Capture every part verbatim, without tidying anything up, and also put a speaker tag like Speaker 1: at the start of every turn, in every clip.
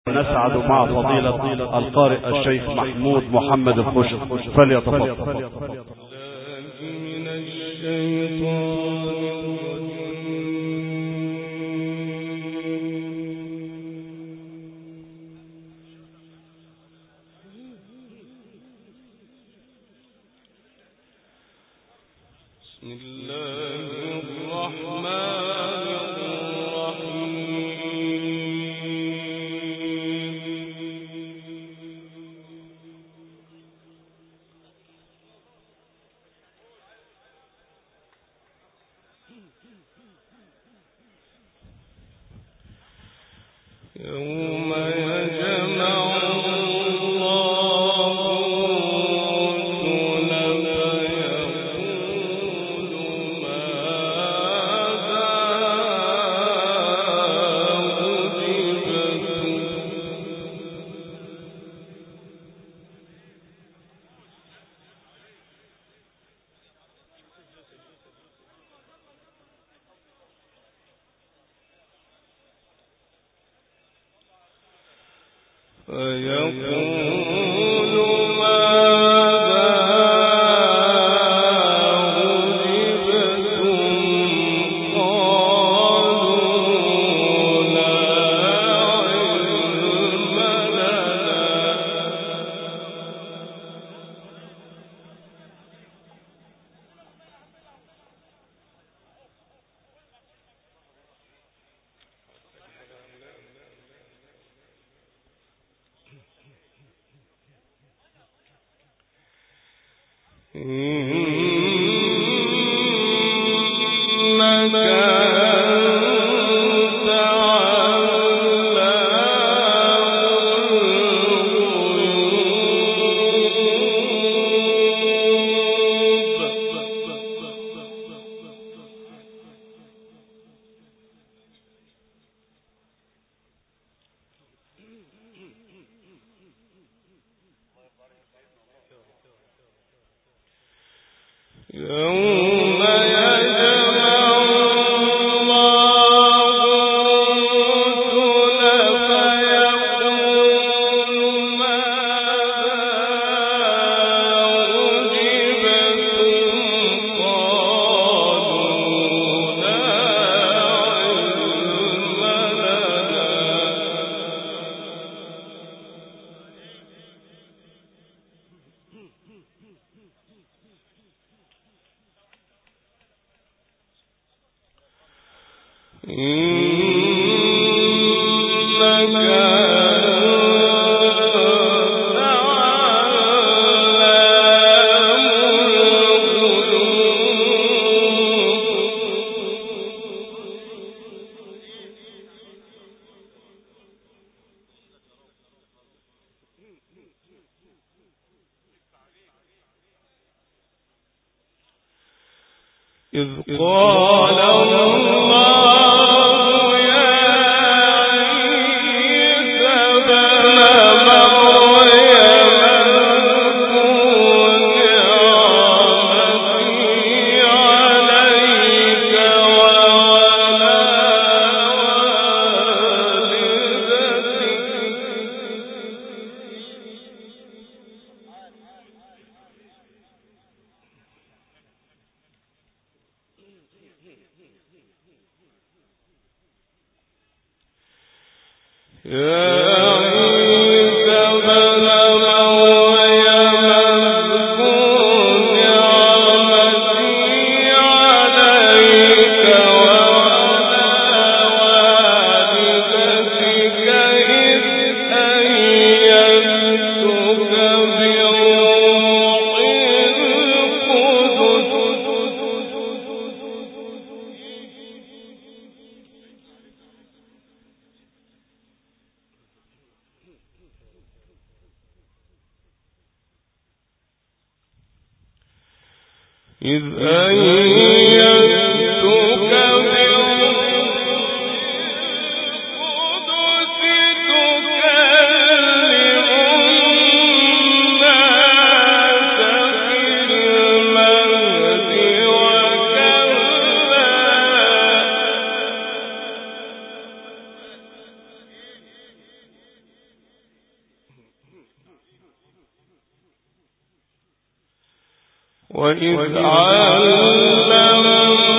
Speaker 1: نسعد مع فضيلة القارئ الشيخ محمود محمد الخشب فليتفضل. إذ قال الله يا عيسى ابن مريم اذكر نعمتي عليك وعلى إذ أيدتك بالقدس تكلم الناس في المهد وكهلا.
Speaker 2: وإذ علمتك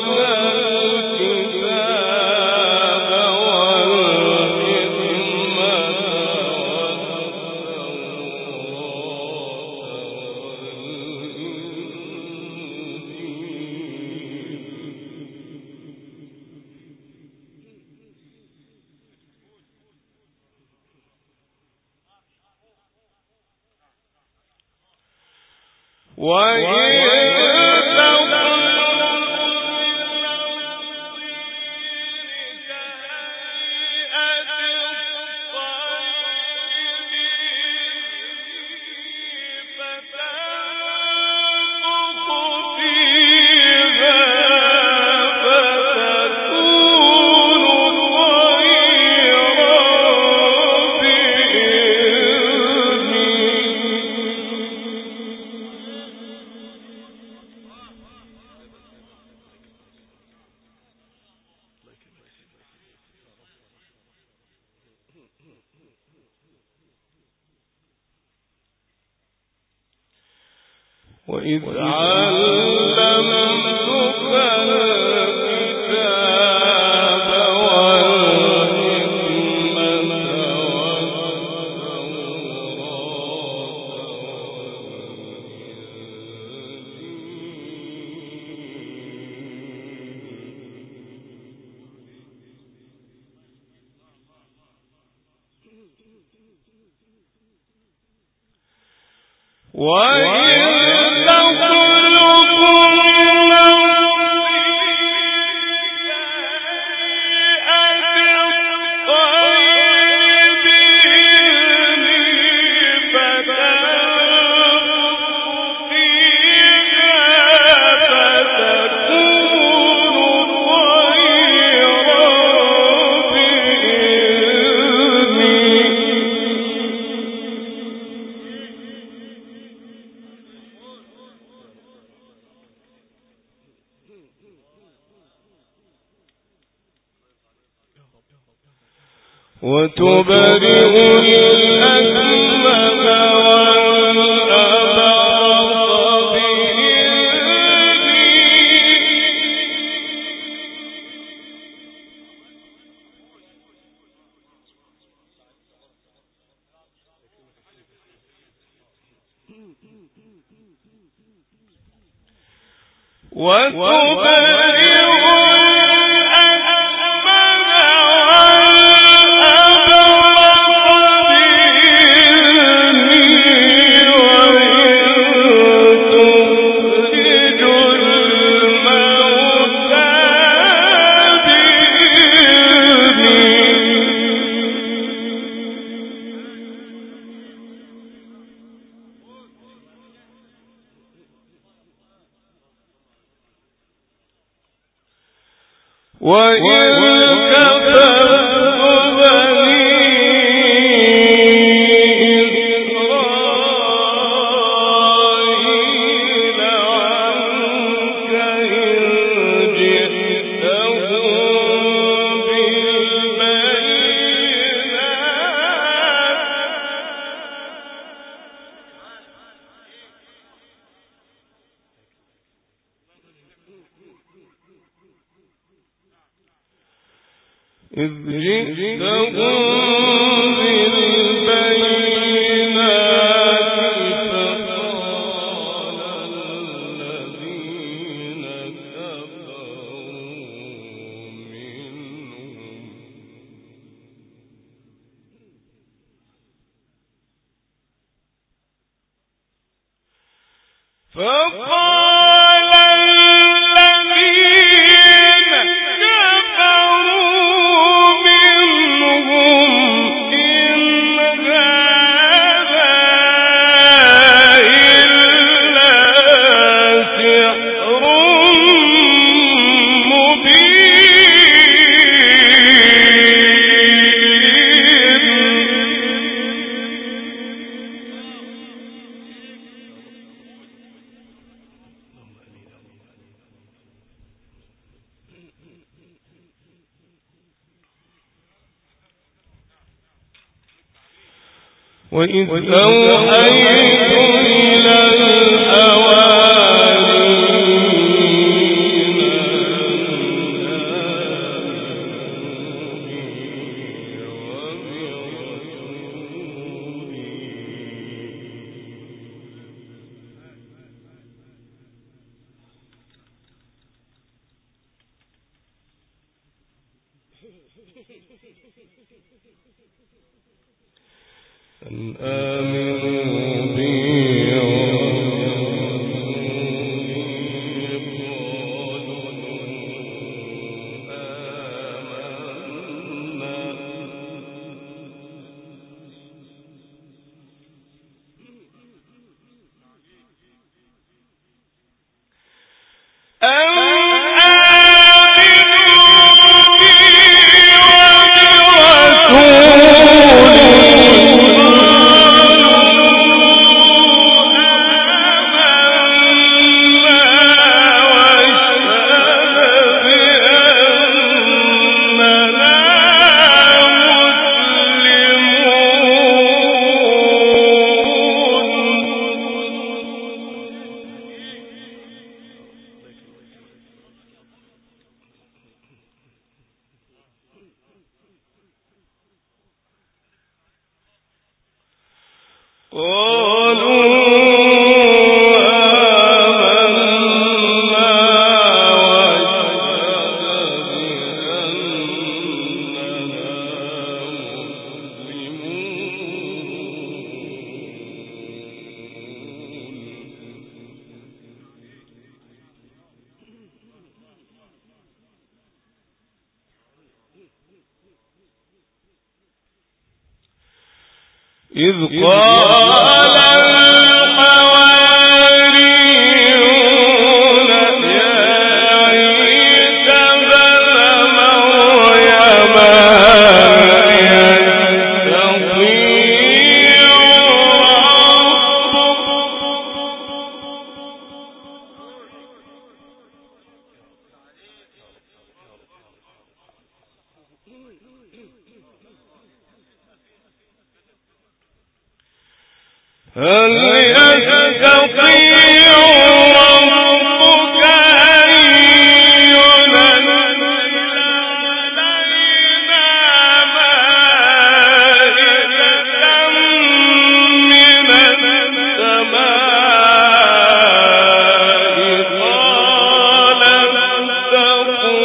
Speaker 2: وإذ علمتك الكتاب وتبرئ الأكمه والأبرص بإذني وتبرئ إذ جئتهم بالبينات فقال الذين كفروا منهم فقال وإذ أوحيت إلى أن آمنوا بي إذ قال هل يستطيع ربك أن ينزل علينا مائدة من السماء قال اتقوا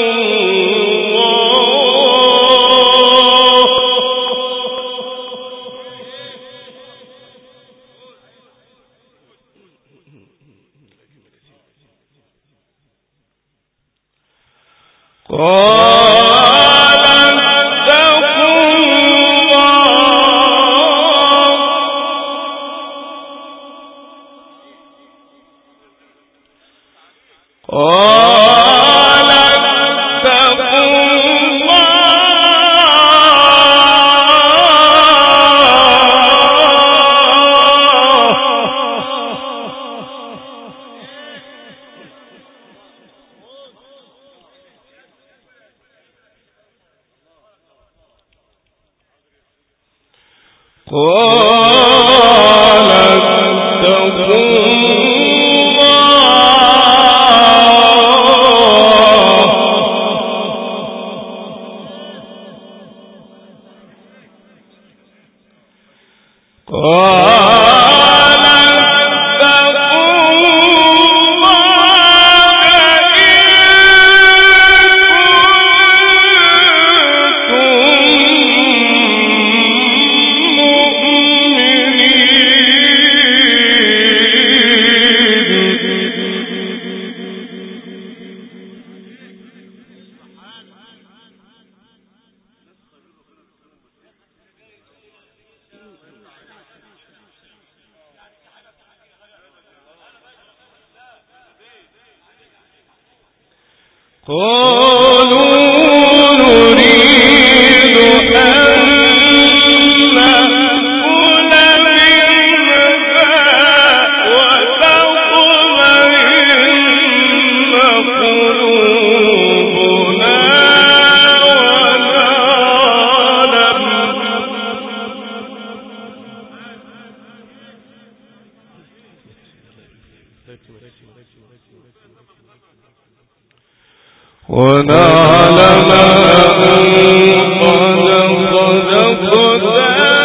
Speaker 2: ونعلم أن قد صدقتنا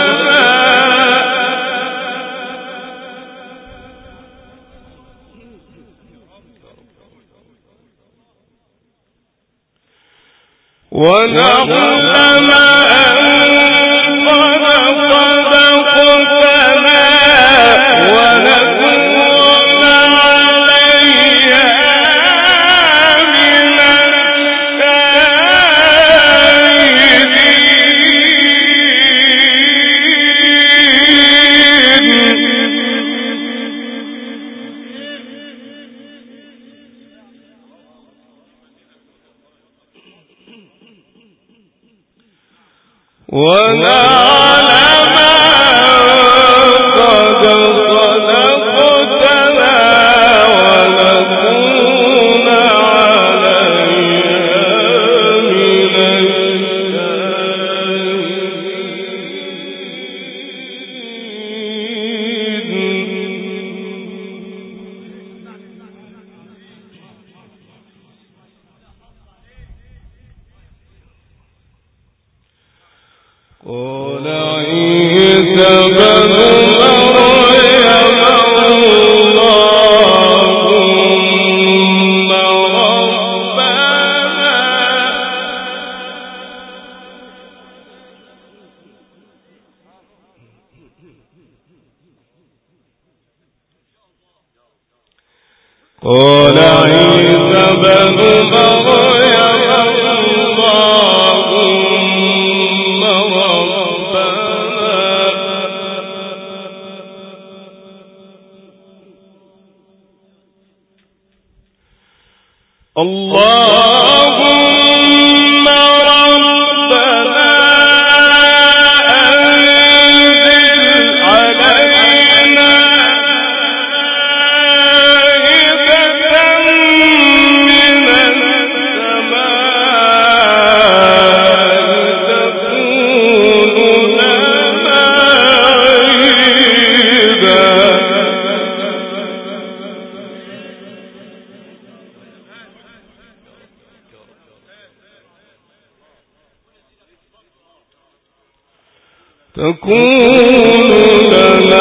Speaker 2: ونعلم أن قد صدقتنا ونكون عليها من ونعلم قد صدقتنا ونكون عليها من قال عيسى بن مريم اللهم ربنا قال عيسى بن مريم اللهم ربنا أنزل علينا مائدة من السماء تكون لنا عيدا تكون لنا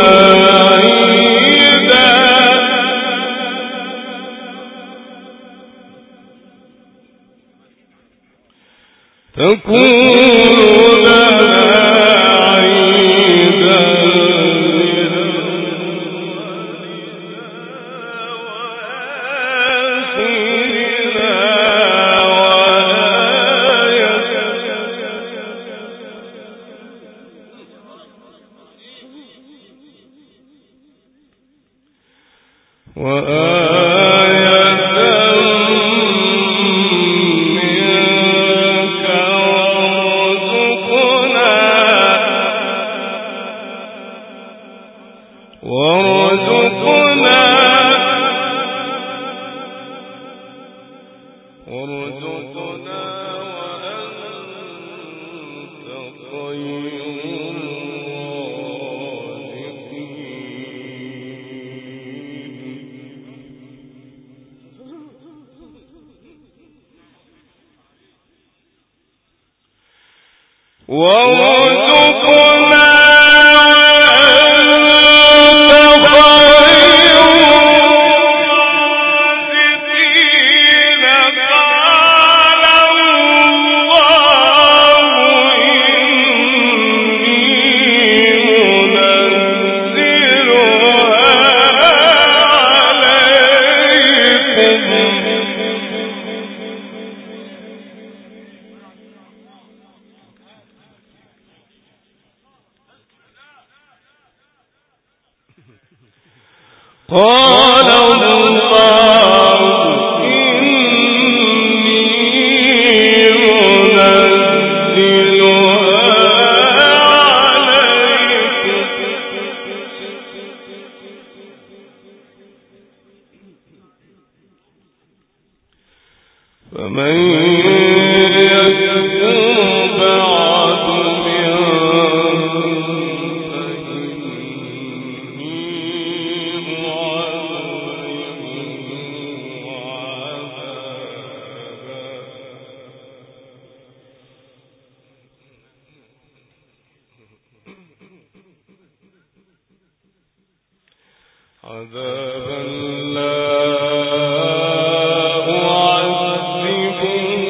Speaker 2: عيدا تكون لنا عيدا وآية منك وارزقنا وارزقنا وأنت خير وارزقنا وأنت خير الرازقين قال الله إني منزلها عليكم قال الله إني منزلها عليكم فمن يكفر بعد منكم فإني عذابا لا أعذبه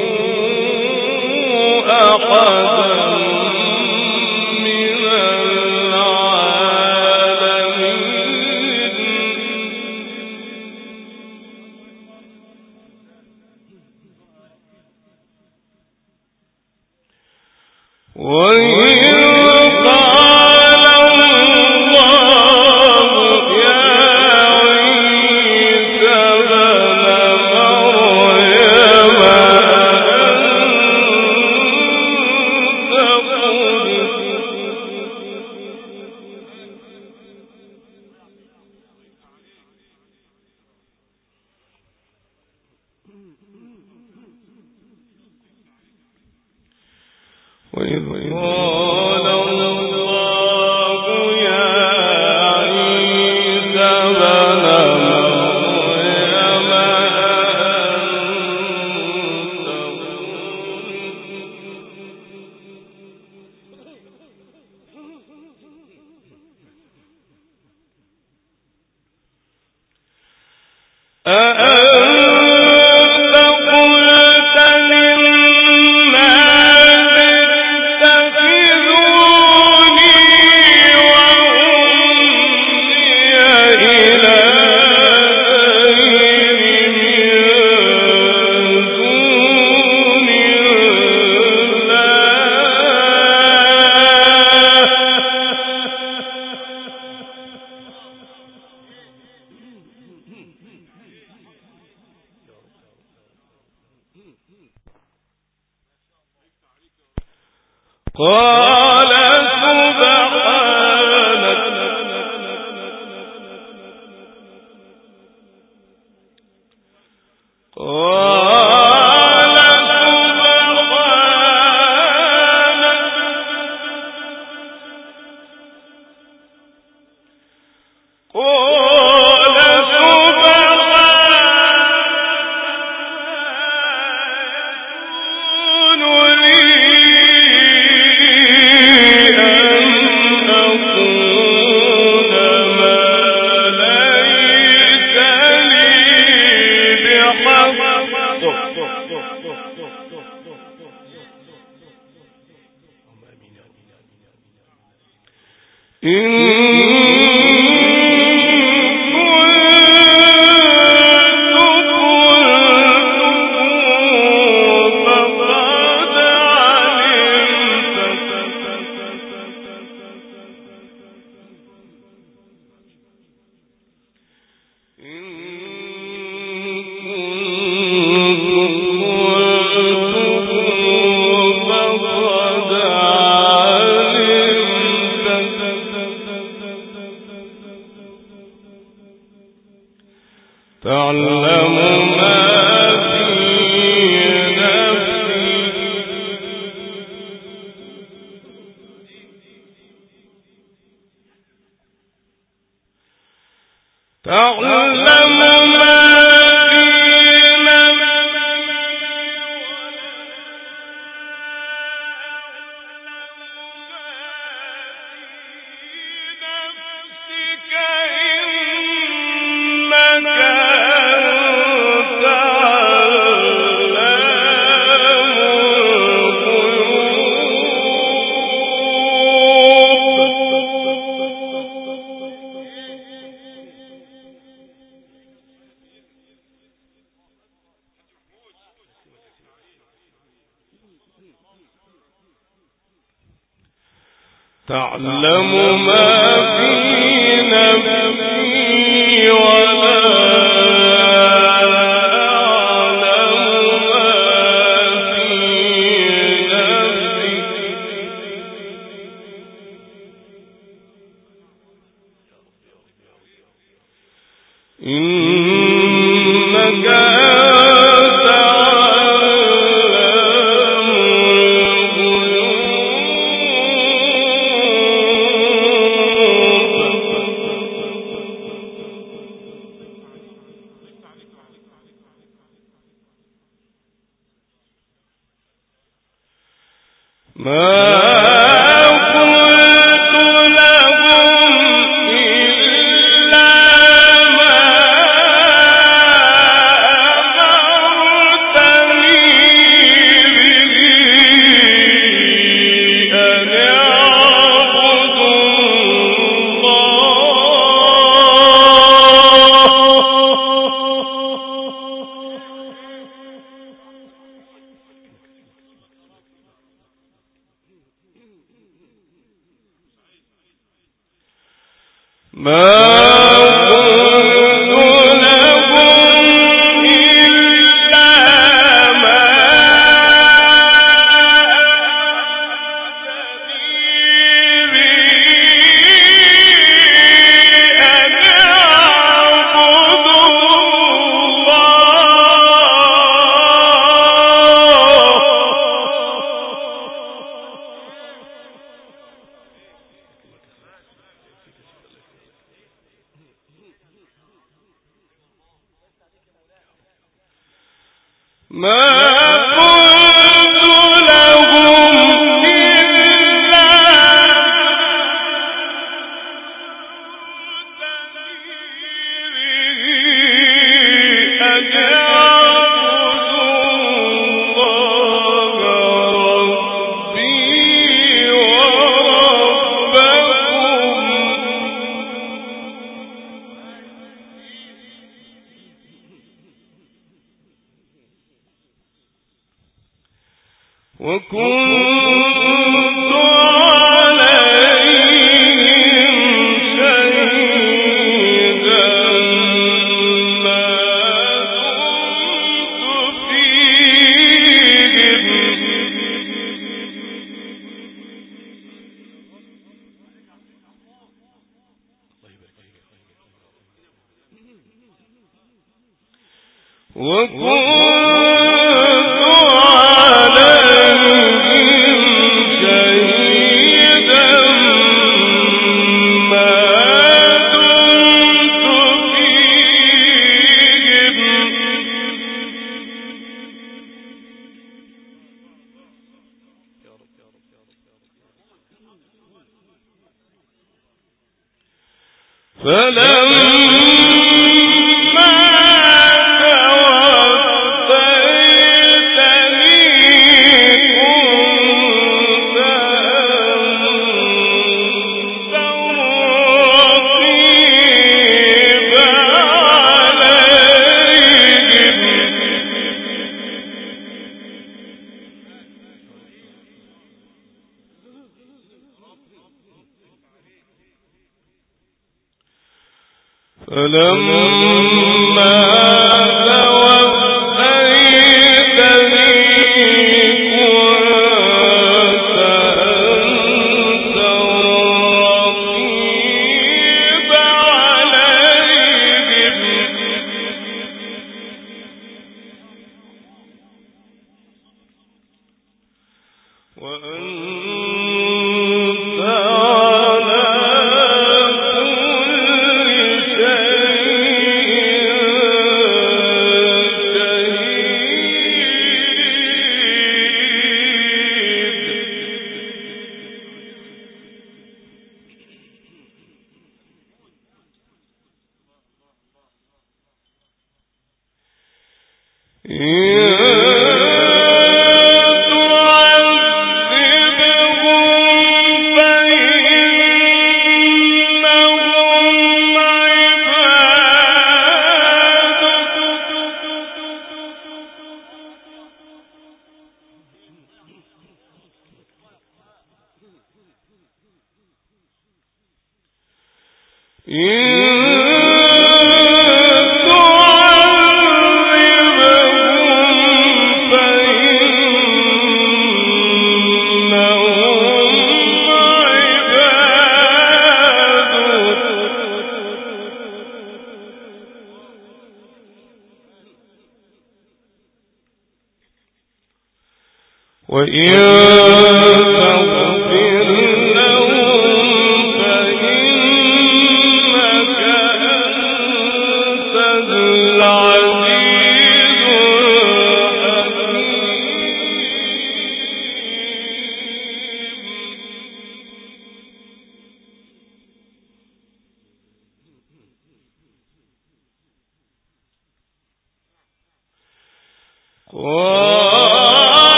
Speaker 2: أحدا من العالمين وإذ قال الله يا عيسى قال سبحانك قال سبحانك قال تعلم ما في نفسي تعلم ما في نفسك تعلم ما في نفسي ولا أعلم ما في نفسك إنك ما قلت لهم إلا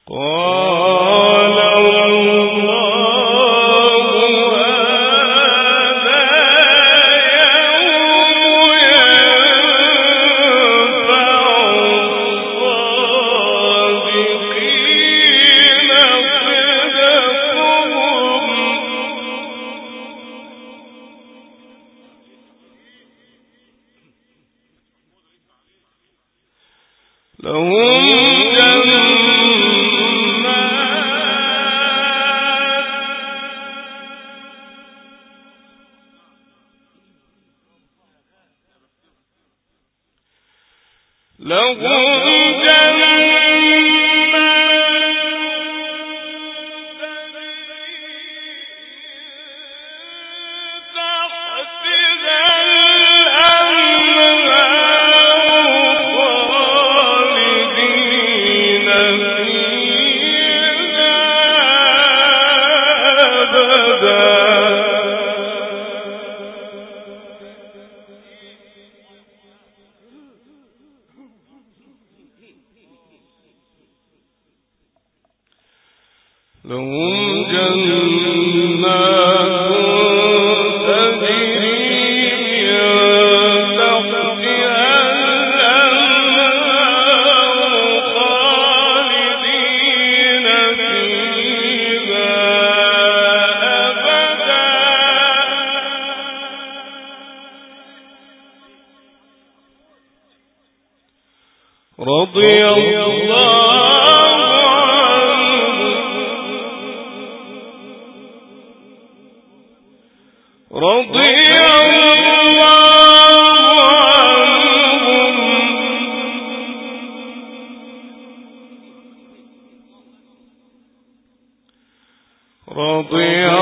Speaker 2: قال رضي الله رضي رضي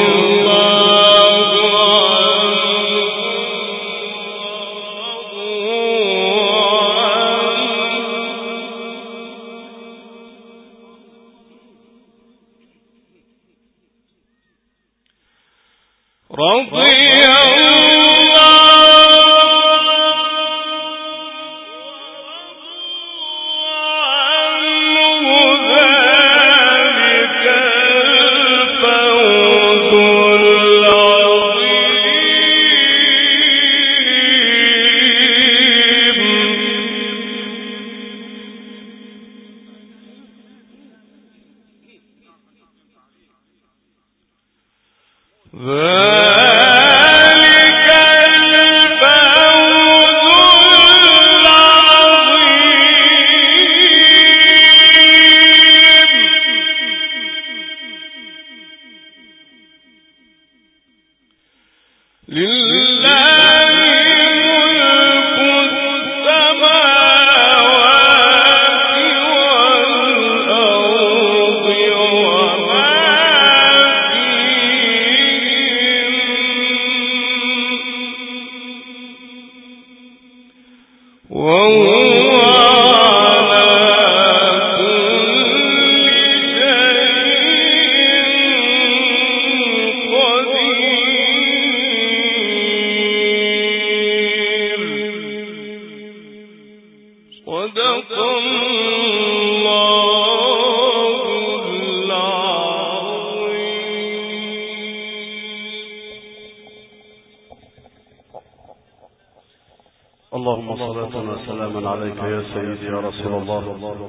Speaker 1: اللهم صلاة وسلاما عليك يا سيدي يا رسول الله.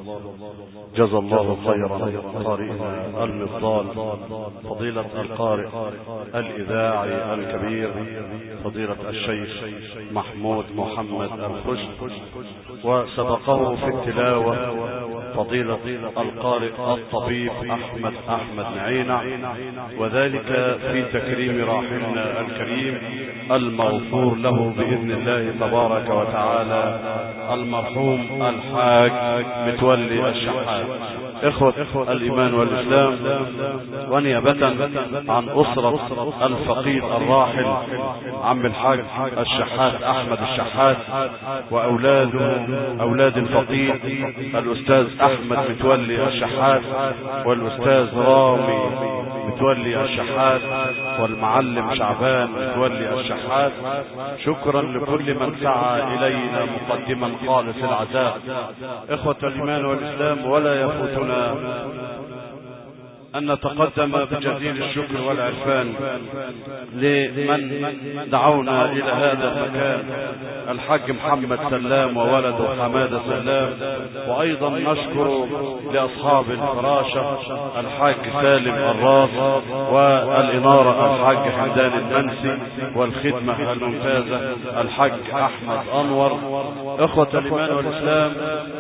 Speaker 1: جزا الله خيرا قارئنا المفضال فضيلة القارئ الإذاعي الكبير فضيلة الشيخ محمود محمد الخشب، وسبقه في التلاوة فضيلة القارئ الطبيب أحمد أحمد نعينة، وذلك في تكريم راحلنا الكريم المغفور له بإذن الله تبارك وتعالى المرحوم الحاج متولي الشحات. إخوة الإيمان والإسلام، ونيابة عن أسرة الفقيد الراحل عم الحاج الشحات أحمد الشحات وأولاده أولاد الفقيد الأستاذ أحمد متولي الشحات والأستاذ رامي متولي الشحات والمعلم شعبان متولي الشحات، شكرا لكل من سعى إلينا مقدما خالص العزاء. إخوة الإيمان والإسلام، ولا يفوتنا أن نتقدم بجزيل الشكر والعرفان لمن دعونا إلى هذا المكان، الحاج محمد سلام وولده حمادة سلام، وأيضا نشكر لأصحاب الفراشة الحاج سالم الراس، والإنارة الحاج حمدان المنسي، والخدمة الممتازة الحاج أحمد أنور. إخوة الإيمان والإسلام،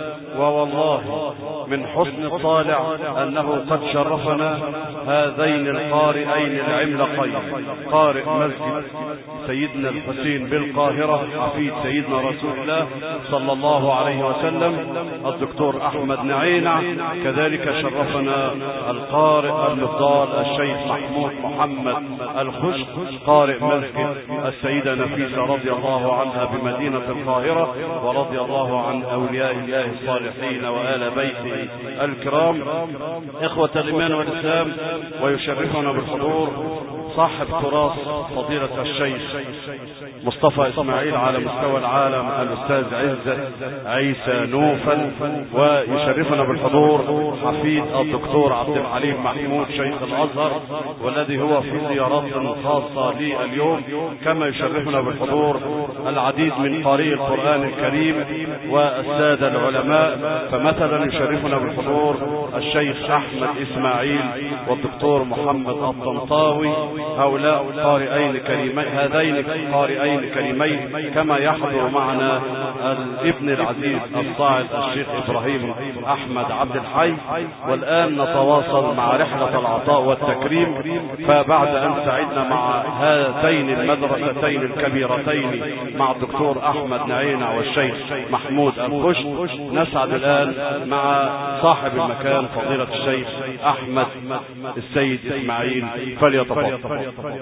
Speaker 1: ووالله من حسن الطالع أنه قد شرفنا هذين القارئين العملاقين، قارئ مسجد سيدنا الحسين بالقاهرة حفيد سيدنا رسول الله صلى الله عليه وسلم الدكتور أحمد نعينع، كذلك شرفنا القارئ المفضل الشيخ محمود محمد الخشق، قارئ مسجد السيدة نفيسة رضي الله عنها بمدينة القاهرة، ورضي الله عن أولياء الله الصالحين وآل بيته الكرام. إخوة الإيمان والإسلام، ويشرفنا بالحضور صاحب تراث فضيلة الشيخ مصطفى إسماعيل على مستوى العالم، الأستاذ عزة عيسى نوفل، ويشرفنا بالحضور حفيد الدكتور عبد الحليم محمود شيخ الأزهر، والذي هو في زيارات خاصة لي اليوم، كما يشرفنا بالحضور العديد من قارئي القرآن الكريم والسادة العلماء. فمثلا يشرفنا بالحضور الشيخ أحمد إسماعيل والدكتور محمد الطنطاوي، هؤلاء قارئين كريمين، هذين قارئين كريمين، كما يحضر معنا الابن العزيز الصاعد الشيخ إبراهيم أحمد عبد الحي. والآن نتواصل مع رحلة العطاء والتكريم. فبعد أن سعدنا مع هاتين المدرستين الكبيرتين مع الدكتور أحمد نعينع والشيخ محمود الخشق، نسعد الآن مع صاحب المكان فضيلة الشيخ أحمد السيد إسماعيل، فليتفضل.